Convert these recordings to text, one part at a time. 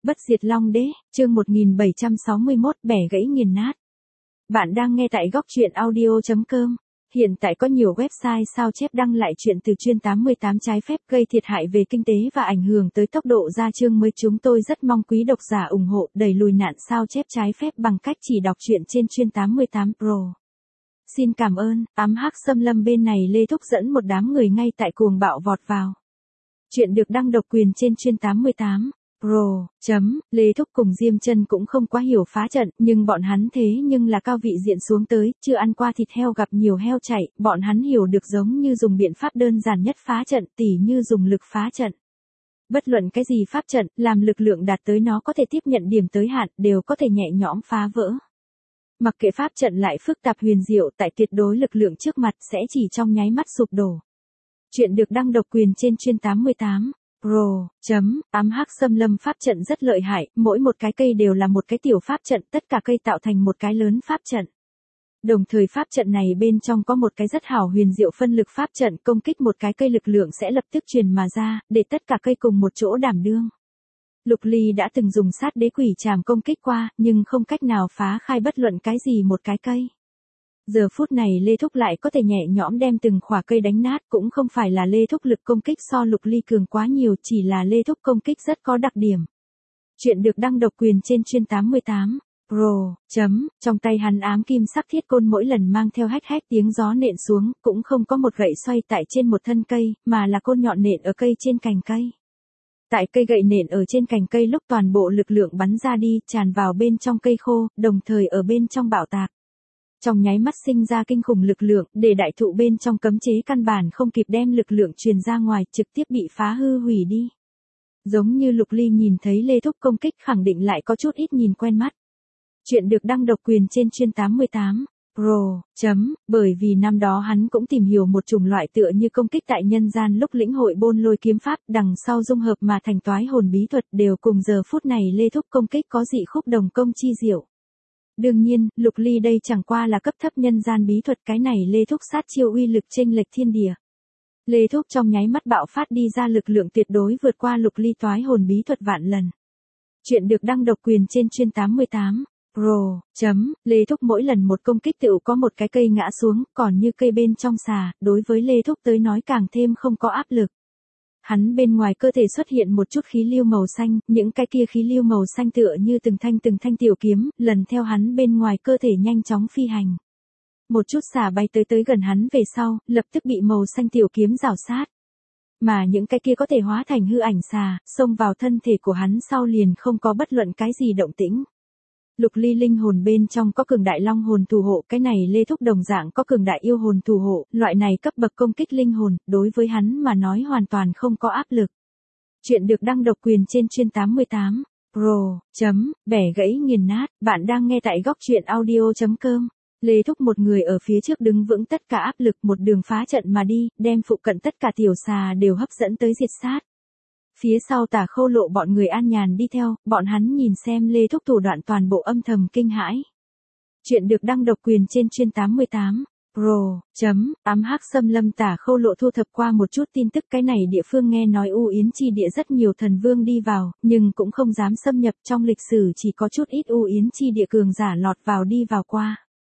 Bất diệt Long Đế, chương 1761, bẻ gãy nghiền nát. Bạn đang nghe tại góc truyện audio.com. Hiện tại có nhiều website sao chép đăng lại chuyện từ chuyên 88 trái phép gây thiệt hại về kinh tế và ảnh hưởng tới tốc độ ra chương mới. Chúng tôi rất mong quý độc giả ủng hộ đẩy lùi nạn sao chép trái phép bằng cách chỉ đọc truyện trên chuyên 88 Pro. Xin cảm ơn. Ám hắc xâm lâm bên này Lê Thúc dẫn một đám người ngay tại cuồng bạo vọt vào. Chuyện được đăng độc quyền trên chuyên 88 Pro. Lê Thúc cùng Diêm Chân cũng không quá hiểu phá trận, nhưng bọn hắn thế nhưng là cao vị diện xuống tới, chưa ăn qua thịt heo gặp nhiều heo chạy, bọn hắn hiểu được giống như dùng biện pháp đơn giản nhất phá trận, tỉ như dùng lực phá trận. Bất luận cái gì pháp trận, làm lực lượng đạt tới nó có thể tiếp nhận điểm tới hạn, đều có thể nhẹ nhõm phá vỡ. Mặc kệ pháp trận lại phức tạp huyền diệu, tại tuyệt đối lực lượng trước mặt sẽ chỉ trong nháy mắt sụp đổ. Chuyện được đăng độc quyền trên chuyên 88 Pro. Ám hắc xâm lâm pháp trận rất lợi hại, mỗi một cái cây đều là một cái tiểu pháp trận, tất cả cây tạo thành một cái lớn pháp trận. Đồng thời pháp trận này bên trong có một cái rất hảo huyền diệu phân lực pháp trận, công kích một cái cây lực lượng sẽ lập tức truyền mà ra, để tất cả cây cùng một chỗ đảm đương. Lục Ly đã từng dùng sát đế quỷ trảm công kích qua, nhưng không cách nào phá khai bất luận cái gì một cái cây. Giờ phút này Lê Thúc lại có thể nhẹ nhõm đem từng khỏa cây đánh nát, cũng không phải là Lê Thúc lực công kích so Lục Ly cường quá nhiều, chỉ là Lê Thúc công kích rất có đặc điểm. Chuyện được đăng độc quyền trên chuyên 88 Pro. Trong tay hắn ám kim sắc thiết côn mỗi lần mang theo hách hách tiếng gió nện xuống, cũng không có một gậy xoay tại trên một thân cây, mà là côn nhọn nện ở cây trên cành cây. Tại cây gậy nện ở trên cành cây lúc toàn bộ lực lượng bắn ra đi, tràn vào bên trong cây khô, đồng thời ở bên trong bạo tạc. Trong nháy mắt sinh ra kinh khủng lực lượng, để đại thụ bên trong cấm chế căn bản không kịp đem lực lượng truyền ra ngoài, trực tiếp bị phá hư hủy đi. Giống như Lục Ly nhìn thấy Lê Thúc công kích khẳng định lại có chút ít nhìn quen mắt. Chuyện được đăng độc quyền trên chuyên 88 Pro. Bởi vì năm đó hắn cũng tìm hiểu một chủng loại tựa như công kích tại nhân gian lúc lĩnh hội bôn lôi kiếm pháp, đằng sau dung hợp mà thành toái hồn bí thuật, đều cùng giờ phút này Lê Thúc công kích có dị khúc đồng công chi diệu. Đương nhiên, Lục Ly đây chẳng qua là cấp thấp nhân gian bí thuật, cái này Lê Thúc sát chiêu uy lực chênh lệch thiên địa. Lê Thúc trong nháy mắt bạo phát đi ra lực lượng tuyệt đối vượt qua Lục Ly toái hồn bí thuật vạn lần. Chuyện được đăng độc quyền trên chuyên 88 Pro. Lê Thúc mỗi lần một công kích tựu có một cái cây ngã xuống, còn như cây bên trong xà, đối với Lê Thúc tới nói càng thêm không có áp lực. Hắn bên ngoài cơ thể xuất hiện một chút khí lưu màu xanh, những cái kia khí lưu màu xanh tựa như từng thanh tiểu kiếm, lần theo hắn bên ngoài cơ thể nhanh chóng phi hành. Một chút xà bay tới gần hắn về sau, lập tức bị màu xanh tiểu kiếm rào sát. Mà những cái kia có thể hóa thành hư ảnh xà, xông vào thân thể của hắn sau liền không có bất luận cái gì động tĩnh. Lục Ly linh hồn bên trong có cường đại long hồn thủ hộ, cái này Lê Thúc đồng dạng có cường đại yêu hồn thủ hộ, loại này cấp bậc công kích linh hồn, đối với hắn mà nói hoàn toàn không có áp lực. Chuyện được đăng độc quyền trên chuyên 88 Pro. Bẻ gãy nghiền nát, bạn đang nghe tại góc truyện audio.com. Lê Thúc một người ở phía trước đứng vững tất cả áp lực, một đường phá trận mà đi, đem phụ cận tất cả tiểu xà đều hấp dẫn tới diệt sát. Phía sau Tả Khâu Lộ bọn người an nhàn đi theo, bọn hắn nhìn xem Lê Thúc thủ đoạn toàn bộ âm thầm kinh hãi. Chuyện được đăng độc quyền trên chuyên 88 Pro. Ám hắc xâm lâm Tả Khâu Lộ thu thập qua một chút tin tức, cái này địa phương nghe nói U Yến chi địa rất nhiều thần vương đi vào, nhưng cũng không dám xâm nhập, trong lịch sử chỉ có chút ít U Yến chi địa cường giả lọt vào đi vào qua.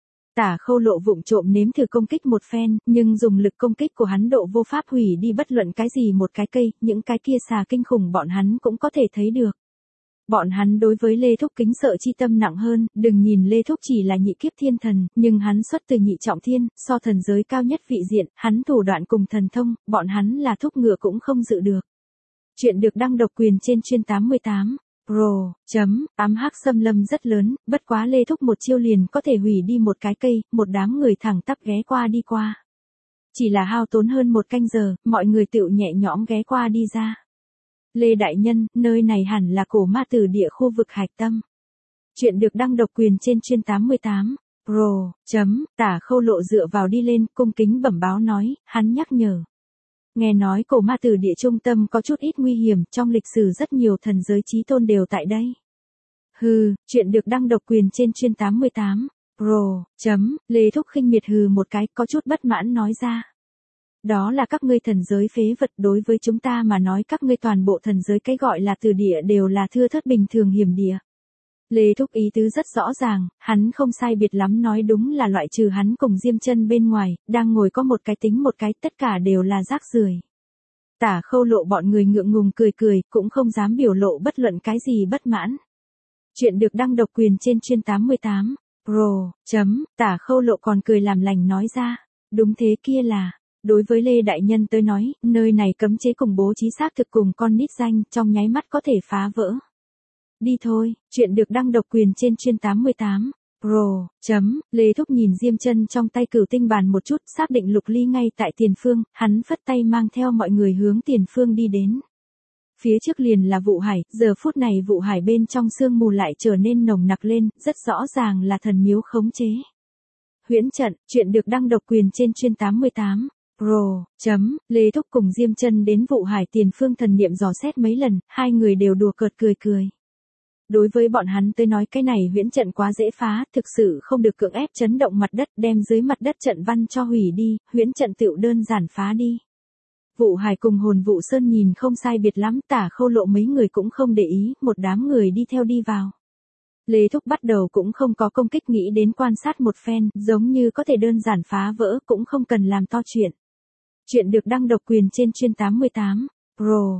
Tả Khâu Lộ vụng trộm nếm thử công kích một phen, nhưng dùng lực công kích của hắn độ vô pháp hủy đi bất luận cái gì một cái cây, những cái kia xà kinh khủng bọn hắn cũng có thể thấy được. Bọn hắn đối với Lê Thúc kính sợ chi tâm nặng hơn, đừng nhìn Lê Thúc chỉ là nhị kiếp thiên thần, nhưng hắn xuất từ nhị trọng thiên, so thần giới cao nhất vị diện, hắn thủ đoạn cùng thần thông, bọn hắn là thúc ngựa cũng không dự được. Chuyện được đăng độc quyền trên chuyên 88 Pro. Ám hắc xâm lâm rất lớn, bất quá Lê Thúc một chiêu liền có thể hủy đi một cái cây, một đám người thẳng tắp ghé qua đi qua. Chỉ là hao tốn hơn một canh giờ, mọi người tựu nhẹ nhõm ghé qua đi ra. Lê Đại Nhân, nơi này hẳn là cổ ma tử địa khu vực hạch tâm. Chuyện được đăng độc quyền trên chuyên 88 Pro. Tả Khâu Lộ dựa vào đi lên, cung kính bẩm báo nói, hắn nhắc nhở. Nghe nói cổ ma tử địa trung tâm có chút ít nguy hiểm, trong lịch sử rất nhiều thần giới chí tôn đều tại đây. Hừ, chuyện được đăng độc quyền trên chuyên 88 Pro. Lê Thúc khinh miệt hừ một cái, có chút bất mãn nói ra. Đó là các ngươi thần giới phế vật, đối với chúng ta mà nói các ngươi toàn bộ thần giới cái gọi là từ địa đều là thưa thớt bình thường hiểm địa. Lê Thúc ý tứ rất rõ ràng, hắn không sai biệt lắm nói đúng là loại trừ hắn cùng Diêm Chân bên ngoài, đang ngồi có một cái tính một cái, tất cả đều là rác rưởi. Tả Khâu Lộ bọn người ngượng ngùng cười cười, cũng không dám biểu lộ bất luận cái gì bất mãn. Chuyện được đăng độc quyền trên chuyên 88. Pro. Tả Khâu Lộ còn cười làm lành nói ra. Đúng thế kia là. Đối với Lê Đại Nhân tới nói, nơi này cấm chế cùng bố trí xác thực cùng con nít danh trong nháy mắt có thể phá vỡ. Đi thôi, chuyện được đăng độc quyền trên chuyên 88. Pro. Lê Thúc nhìn Diêm Chân trong tay cửu tinh bàn một chút, xác định Lục Ly ngay tại tiền phương, hắn phất tay mang theo mọi người hướng tiền phương đi đến. Phía trước liền là vụ hải, giờ phút này vụ hải bên trong sương mù lại trở nên nồng nặc lên, rất rõ ràng là thần miếu khống chế. Huyễn trận, chuyện được đăng độc quyền trên chuyên 88. Pro. Lê Thúc cùng Diêm Chân đến vụ hải tiền phương thần niệm dò xét mấy lần, hai người đều đùa cợt cười cười. Đối với bọn hắn tới nói cái này huyễn trận quá dễ phá, thực sự không được cưỡng ép chấn động mặt đất, đem dưới mặt đất trận văn cho hủy đi, huyễn trận tựu đơn giản phá đi. Vụ Hải cùng Hồn Vụ Sơn nhìn không sai biệt lắm, Tả Khâu Lộ mấy người cũng không để ý, một đám người đi theo đi vào. Lê Thúc bắt đầu cũng không có công kích, nghĩ đến quan sát một phen, giống như có thể đơn giản phá vỡ, cũng không cần làm to chuyện. Chuyện được đăng độc quyền trên chuyên 88. Pro.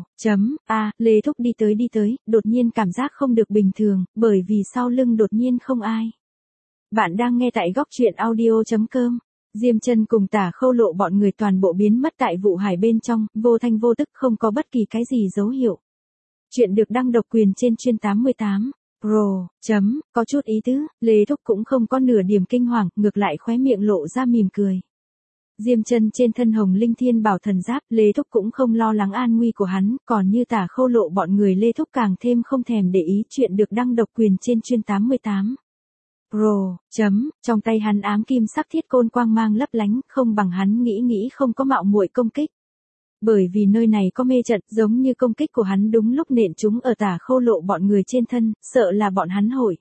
Lê Thúc đi tới, đột nhiên cảm giác không được bình thường, bởi vì sau lưng đột nhiên không ai. Bạn đang nghe tại góc truyện audio.com. Diêm Chân cùng Tả Khâu Lộ bọn người toàn bộ biến mất tại vụ hải bên trong, vô thanh vô tức, không có bất kỳ cái gì dấu hiệu. Chuyện được đăng độc quyền trên chuyên 88. Pro. Có chút ý tứ, Lê Thúc cũng không có nửa điểm kinh hoàng, ngược lại khóe miệng lộ ra mỉm cười. Diêm Chân trên thân Hồng Linh Thiên Bảo thần giáp, Lê Thúc cũng không lo lắng an nguy của hắn, còn như Tả Khâu Lộ bọn người Lê Thúc càng thêm không thèm để ý. Chuyện được đăng độc quyền trên chuyên 88. Pro. Trong tay hắn ám kim sắc thiết côn quang mang lấp lánh, không bằng hắn nghĩ không có mạo muội công kích. Bởi vì nơi này có mê trận, giống như công kích của hắn đúng lúc nện chúng ở Tả Khâu Lộ bọn người trên thân, sợ là bọn hắn hội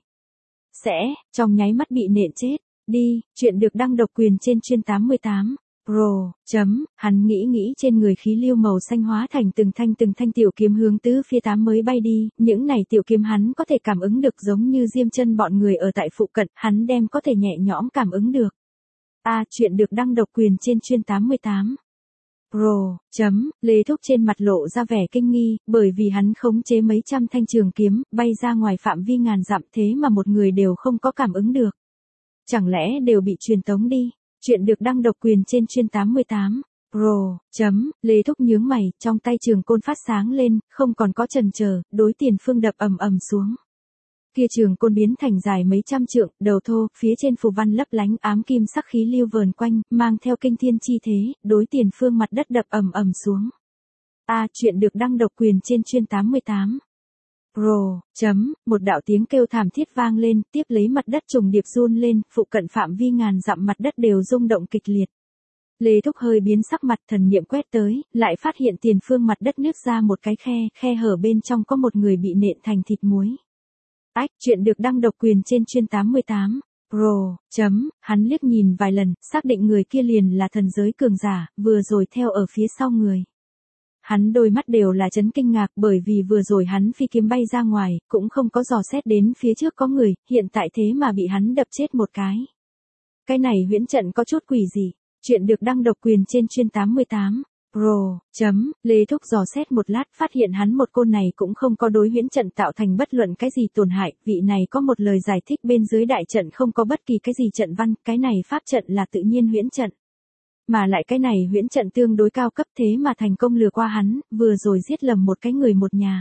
trong nháy mắt bị nện chết. Đi, chuyện được đăng độc quyền trên chuyên 88. Pro. Hắn nghĩ trên người khí lưu màu xanh hóa thành từng thanh tiểu kiếm hướng tứ phía tám mới bay đi, những này tiểu kiếm hắn có thể cảm ứng được, giống như Diêm Chân bọn người ở tại phụ cận, hắn đem có thể nhẹ nhõm cảm ứng được. Chuyện được đăng độc quyền trên chuyên 88. Pro. Lê Thúc trên mặt lộ ra vẻ kinh nghi, bởi vì hắn khống chế mấy trăm thanh trường kiếm, bay ra ngoài phạm vi ngàn dặm, thế mà một người đều không có cảm ứng được. Chẳng lẽ đều bị truyền tống đi? Chuyện được đăng độc quyền trên chuyên 88. Pro. Lê Thúc nhướng mày, trong tay trường côn phát sáng lên, không còn có chần chờ, đối tiền phương đập ầm ầm xuống. Kia trường côn biến thành dài mấy trăm trượng, đầu thô, phía trên phù văn lấp lánh, ám kim sắc khí lưu vờn quanh, mang theo kinh thiên chi thế, đối tiền phương mặt đất đập ầm ầm xuống. Chuyện được đăng độc quyền trên chuyên 88. Pro. Một đạo tiếng kêu thảm thiết vang lên, tiếp lấy mặt đất trùng điệp run lên, phụ cận phạm vi ngàn dặm mặt đất đều rung động kịch liệt. Lê Thúc hơi biến sắc mặt, thần niệm quét tới, lại phát hiện tiền phương mặt đất nứt ra một cái khe hở bên trong có một người bị nện thành thịt muối. Chuyện được đăng độc quyền trên chuyên 88. Pro. Hắn liếc nhìn vài lần, xác định người kia liền là thần giới cường giả, vừa rồi theo ở phía sau người. Hắn đôi mắt đều là chấn kinh ngạc, bởi vì vừa rồi hắn phi kiếm bay ra ngoài, cũng không có dò xét đến phía trước có người, hiện tại thế mà bị hắn đập chết một cái. Cái này huyễn trận có chút quỷ gì? Chuyện được đăng độc quyền trên chuyên 88. Pro. Lê Thúc dò xét một lát, phát hiện hắn một côn này cũng không có đối huyễn trận tạo thành bất luận cái gì tổn hại, vị này có một lời giải thích bên dưới đại trận không có bất kỳ cái gì trận văn, cái này pháp trận là tự nhiên huyễn trận. Mà lại cái này huyễn trận tương đối cao cấp, thế mà thành công lừa qua hắn, vừa rồi giết lầm một cái người một nhà.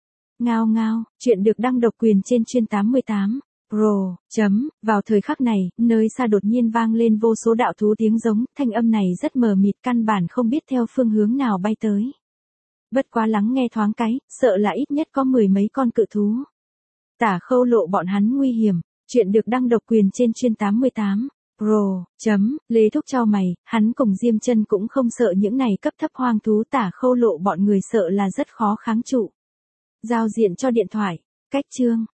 Ngao, chuyện được đăng độc quyền trên chuyên 88. Pro. Vào thời khắc này, nơi xa đột nhiên vang lên vô số đạo thú tiếng giống, thanh âm này rất mờ mịt, căn bản không biết theo phương hướng nào bay tới. Bất quá lắng nghe thoáng cái, sợ là ít nhất có 10 mấy con cự thú. Tả Khâu Lộ bọn hắn nguy hiểm, chuyện được đăng độc quyền trên chuyên 88. Pro. Lê Thúc chau mày, hắn cùng Diêm Chân cũng không sợ những này cấp thấp hoang thú, Tả Khâu Lộ bọn người sợ là rất khó kháng trụ. Giao diện cho điện thoại. Cách chương.